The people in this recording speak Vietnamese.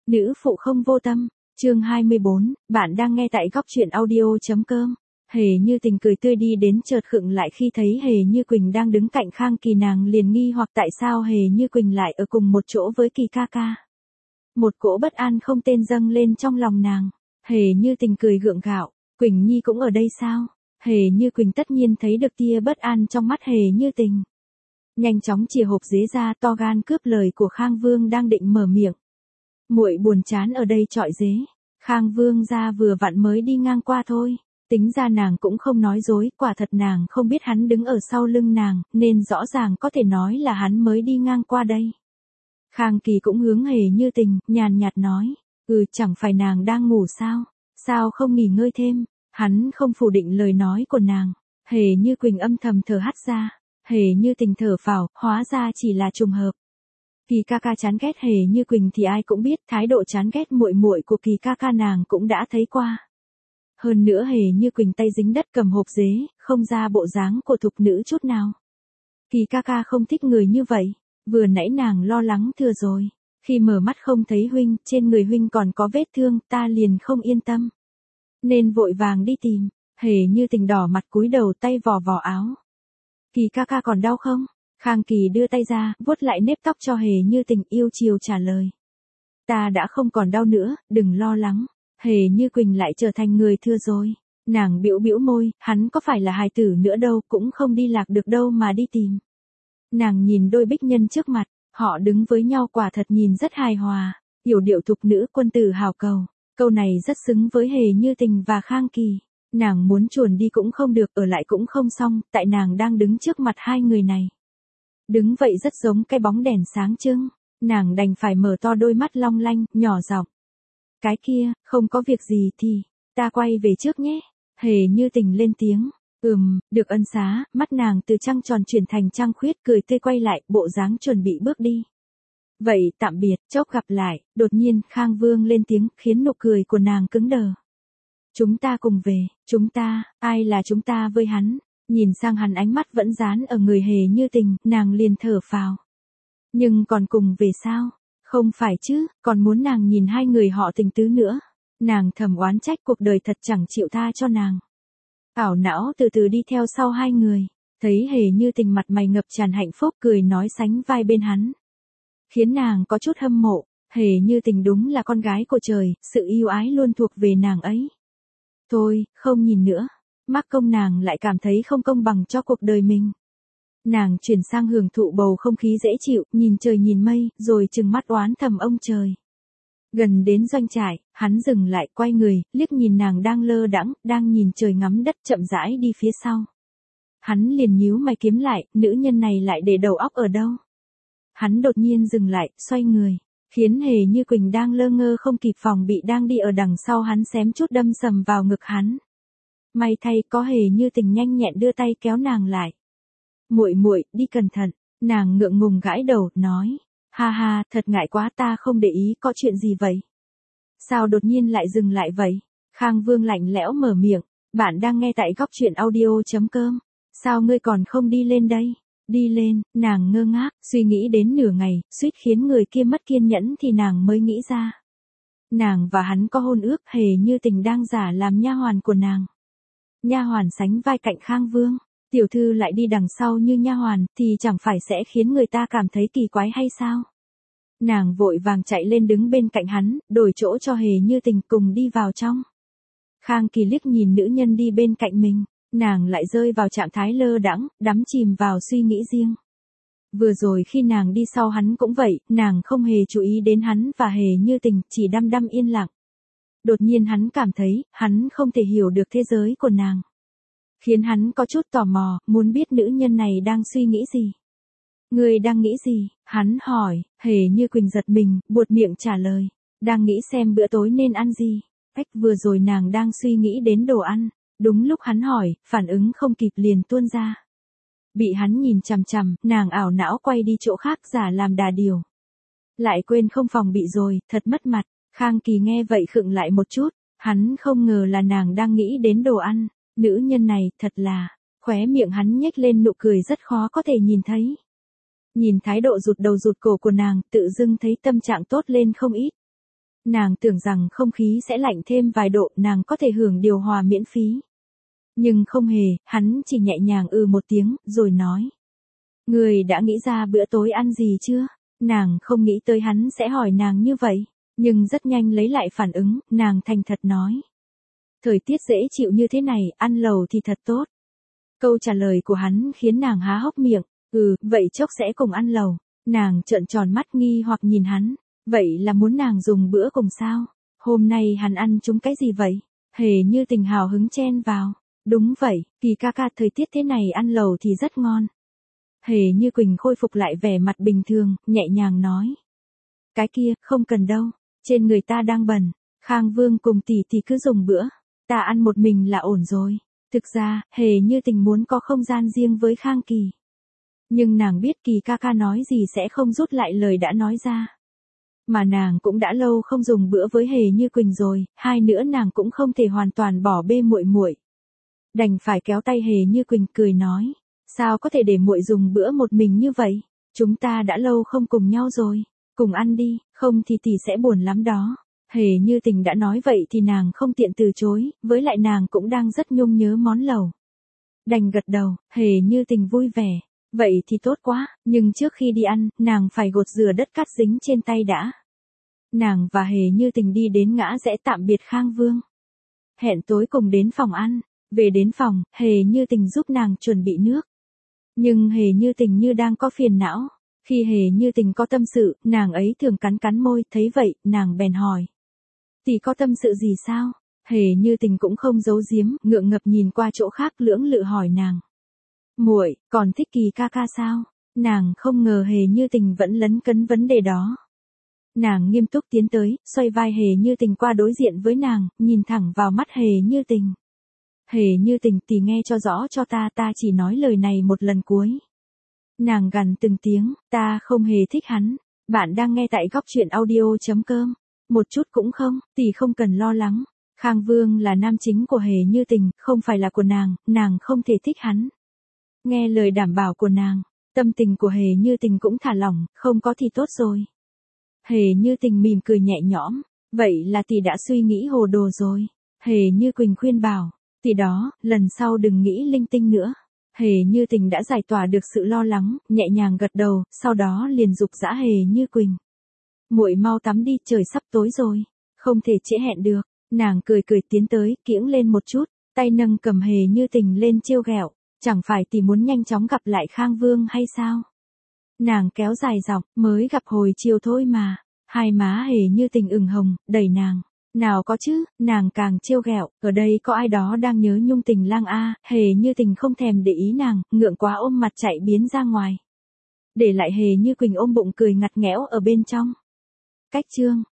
Nữ phụ không vô tâm, chương 24, bạn đang nghe tại góc truyện audio.com. Hề Như Tình cười tươi đi đến chợt khựng lại khi thấy Hề Như Quỳnh đang đứng cạnh Khang Kỳ, nàng liền nghi hoặc tại sao Hề Như Quỳnh lại ở cùng một chỗ với Kỳ ca ca. Một cỗ bất an không tên dâng lên trong lòng nàng. Hề Như Tình cười gượng gạo, Quỳnh Nhi cũng ở đây sao? Hề Như Quỳnh tất nhiên thấy được tia bất an trong mắt Hề Như Tình. Nhanh chóng chìa hộp dế ra, to gan cướp lời của Khang Vương đang định mở miệng. Muội buồn chán ở đây chọi dế. Khang Vương gia vừa vặn mới đi ngang qua thôi. Tính ra nàng cũng không nói dối, quả thật nàng không biết hắn đứng ở sau lưng nàng, nên rõ ràng có thể nói là hắn mới đi ngang qua đây. Khang Kỳ cũng hướng Hề Như Tình, nhàn nhạt nói, chẳng phải nàng đang ngủ sao? Sao không nghỉ ngơi thêm? Hắn không phủ định lời nói của nàng. Hề Như Quỳnh âm thầm thở hắt ra. Hề Như Tình thở phào, hóa ra chỉ là trùng hợp. Kỳ ca ca chán ghét Hề Như Quỳnh thì ai cũng biết, thái độ chán ghét muội muội của Kỳ ca ca nàng cũng đã thấy qua. Hơn nữa Hề Như Quỳnh tay dính đất cầm hộp dế, không ra bộ dáng của thục nữ chút nào. Kỳ ca ca không thích người như vậy, vừa nãy nàng lo lắng thừa rồi. Khi mở mắt không thấy huynh, trên người huynh còn có vết thương, ta liền không yên tâm. Nên vội vàng đi tìm. Hề Như Tình đỏ mặt cúi đầu, tay vò vò áo. Kỳ ca ca còn đau không? Khang Kỳ đưa tay ra, vuốt lại nếp tóc cho Hề Như Tình, yêu chiều trả lời. Ta đã không còn đau nữa, đừng lo lắng. Hề Như Quỳnh lại trở thành người thưa rồi. Nàng bĩu bĩu môi, hắn có phải là hài tử nữa đâu, cũng không đi lạc được đâu mà đi tìm. Nàng nhìn đôi bích nhân trước mặt, họ đứng với nhau quả thật nhìn rất hài hòa. Yểu điệu thục nữ quân tử hào cầu. Câu này rất xứng với Hề Như Tình và Khang Kỳ. Nàng muốn chuồn đi cũng không được, ở lại cũng không xong, tại nàng đang đứng trước mặt hai người này. Đứng vậy rất giống cái bóng đèn sáng trưng, nàng đành phải mở to đôi mắt long lanh, nhỏ giọng. Cái kia, không có việc gì thì, ta quay về trước nhé. Hề Như Tình lên tiếng, được ân xá, mắt nàng từ trăng tròn chuyển thành trăng khuyết, cười tươi quay lại, bộ dáng chuẩn bị bước đi. Vậy tạm biệt, chốc gặp lại. Đột nhiên Khang Vương lên tiếng, khiến nụ cười của nàng cứng đờ. Chúng ta cùng về, chúng ta, ai là chúng ta với hắn? Nhìn sang hắn ánh mắt vẫn dán ở người Hề Như Tình, nàng liền thở phào. Nhưng còn cùng về sao? Không phải chứ, còn muốn nàng nhìn hai người họ tình tứ nữa. Nàng thầm oán trách cuộc đời thật chẳng chịu tha cho nàng. Ảo não từ từ đi theo sau hai người, thấy Hề Như Tình mặt mày ngập tràn hạnh phúc, cười nói sánh vai bên hắn. Khiến nàng có chút hâm mộ, Hề Như Tình đúng là con gái của trời, sự yêu ái luôn thuộc về nàng ấy. Thôi, không nhìn nữa. Mắc công nàng lại cảm thấy không công bằng cho cuộc đời mình. Nàng chuyển sang hưởng thụ bầu không khí dễ chịu, nhìn trời nhìn mây, rồi trừng mắt oán thầm ông trời. Gần đến doanh trại, hắn dừng lại, quay người, liếc nhìn nàng đang lơ đãng, đang nhìn trời ngắm đất, chậm rãi đi phía sau. Hắn liền nhíu mày kiếm lại, nữ nhân này lại để đầu óc ở đâu? Hắn đột nhiên dừng lại, xoay người, khiến Hề Như Quỳnh đang lơ ngơ không kịp phòng bị đang đi ở đằng sau hắn xém chút đâm sầm vào ngực hắn. May thay có Hề Như Tình nhanh nhẹn đưa tay kéo nàng lại. Muội muội, đi cẩn thận. Nàng ngượng ngùng gãi đầu, nói. Ha ha, thật ngại quá, ta không để ý, có chuyện gì vậy? Sao đột nhiên lại dừng lại vậy? Khang Vương lạnh lẽo mở miệng. Bạn đang nghe tại góc truyện audio.com. Sao ngươi còn không đi lên đây? Đi lên, nàng ngơ ngác, suy nghĩ đến nửa ngày, suýt khiến người kia mất kiên nhẫn thì nàng mới nghĩ ra. Nàng và hắn có hôn ước, Hề Như Tình đang giả làm nha hoàn của nàng. Nha hoàn sánh vai cạnh Khang Vương, tiểu thư lại đi đằng sau như nha hoàn, thì chẳng phải sẽ khiến người ta cảm thấy kỳ quái hay sao? Nàng vội vàng chạy lên đứng bên cạnh hắn, đổi chỗ cho Hề Như Tình cùng đi vào trong. Khang Kỳ liếc nhìn nữ nhân đi bên cạnh mình, nàng lại rơi vào trạng thái lơ đãng, đắm chìm vào suy nghĩ riêng. Vừa rồi khi nàng đi sau hắn cũng vậy, nàng không hề chú ý đến hắn và Hề Như Tình, chỉ đăm đăm yên lặng. Đột nhiên hắn cảm thấy, hắn không thể hiểu được thế giới của nàng. Khiến hắn có chút tò mò, muốn biết nữ nhân này đang suy nghĩ gì. Người đang nghĩ gì? Hắn hỏi. Hề Như Quỳnh giật mình, buột miệng trả lời. Đang nghĩ xem bữa tối nên ăn gì. Vừa rồi nàng đang suy nghĩ đến đồ ăn. Đúng lúc hắn hỏi, phản ứng không kịp liền tuôn ra. Bị hắn nhìn chằm chằm, nàng ảo não quay đi chỗ khác giả làm đà điều. Lại quên không phòng bị rồi, thật mất mặt. Khang Kỳ nghe vậy khựng lại một chút, hắn không ngờ là nàng đang nghĩ đến đồ ăn. Nữ nhân này, thật là, khóe miệng hắn nhếch lên nụ cười rất khó có thể nhìn thấy. Nhìn thái độ rụt đầu rụt cổ của nàng, tự dưng thấy tâm trạng tốt lên không ít. Nàng tưởng rằng không khí sẽ lạnh thêm vài độ, nàng có thể hưởng điều hòa miễn phí. Nhưng không hề, hắn chỉ nhẹ nhàng một tiếng, rồi nói. Người đã nghĩ ra bữa tối ăn gì chưa? Nàng không nghĩ tới hắn sẽ hỏi nàng như vậy, nhưng rất nhanh lấy lại phản ứng, nàng thành thật nói. Thời tiết dễ chịu như thế này, ăn lẩu thì thật tốt. Câu trả lời của hắn khiến nàng há hốc miệng, vậy chốc sẽ cùng ăn lẩu. Nàng trợn tròn mắt nghi hoặc nhìn hắn, vậy là muốn nàng dùng bữa cùng sao? Hôm nay hắn ăn chúng cái gì vậy? Hề Như Tình hào hứng chen vào. Đúng vậy, Kỳ ca ca, thời tiết thế này ăn lẩu thì rất ngon. Hề Như Quỳnh khôi phục lại vẻ mặt bình thường, nhẹ nhàng nói. Cái kia, không cần đâu, trên người ta đang bận, Khang Vương cùng tỷ thì cứ dùng bữa, ta ăn một mình là ổn rồi. Thực ra, Hề Như Tình muốn có không gian riêng với Khang Kỳ. Nhưng nàng biết Kỳ ca ca nói gì sẽ không rút lại lời đã nói ra. Mà nàng cũng đã lâu không dùng bữa với Hề Như Quỳnh rồi, hai nữa nàng cũng không thể hoàn toàn bỏ bê muội muội. Đành phải kéo tay Hề Như Quỳnh cười nói, sao có thể để muội dùng bữa một mình như vậy, chúng ta đã lâu không cùng nhau rồi, cùng ăn đi, không thì tỷ sẽ buồn lắm đó. Hề Như Tình đã nói vậy thì nàng không tiện từ chối, với lại nàng cũng đang rất nhung nhớ món lẩu. Đành gật đầu, Hề Như Tình vui vẻ, vậy thì tốt quá, nhưng trước khi đi ăn, nàng phải gột rửa đất cát dính trên tay đã. Nàng và Hề Như Tình đi đến ngã rẽ tạm biệt Khang Vương. Hẹn tối cùng đến phòng ăn. Về đến phòng, Hề Như Tình giúp nàng chuẩn bị nước. Nhưng Hề Như Tình như đang có phiền não. Khi Hề Như Tình có tâm sự, nàng ấy thường cắn cắn môi, thấy vậy, nàng bèn hỏi. Tỷ có tâm sự gì sao? Hề Như Tình cũng không giấu giếm, ngượng ngập nhìn qua chỗ khác lưỡng lự hỏi nàng. Muội, còn thích Kỳ ca ca sao? Nàng không ngờ Hề Như Tình vẫn lấn cấn vấn đề đó. Nàng nghiêm túc tiến tới, xoay vai Hề Như Tình qua đối diện với nàng, nhìn thẳng vào mắt Hề Như Tình. Hề Như Tình, tỷ nghe cho rõ cho ta chỉ nói lời này một lần cuối. Nàng gằn từng tiếng, ta không hề thích hắn. Bạn đang nghe tại góc truyện audio.com. Một chút cũng không, tỷ không cần lo lắng. Khang Vương là nam chính của Hề Như Tình, không phải là của nàng không thể thích hắn. Nghe lời đảm bảo của nàng, tâm tình của Hề Như Tình cũng thả lỏng, không có thì tốt rồi. Hề Như Tình mỉm cười nhẹ nhõm, vậy là tỷ đã suy nghĩ hồ đồ rồi. Hề Như Quỳnh khuyên bảo. Tỷ đó, lần sau đừng nghĩ linh tinh nữa. Hề Như Tình đã giải tỏa được sự lo lắng, nhẹ nhàng gật đầu, sau đó liền giục giã Hề Như Quỳnh. Muội mau tắm đi, trời sắp tối rồi, không thể trễ hẹn được. Nàng cười cười tiến tới, kiễng lên một chút, tay nâng cầm Hề Như Tình lên trêu ghẹo, chẳng phải tỷ muốn nhanh chóng gặp lại Khang Vương hay sao? Nàng kéo dài giọng, mới gặp hồi chiều thôi mà. Hai má Hề Như Tình ửng hồng, đẩy nàng. Nào có chứ, nàng càng trêu ghẹo, ở đây có ai đó đang nhớ nhung tình lang a. Hề Như Tình không thèm để ý nàng, ngượng quá ôm mặt chạy biến ra ngoài. Để lại Hề Như Quỳnh ôm bụng cười ngặt nghẽo ở bên trong. Cách chương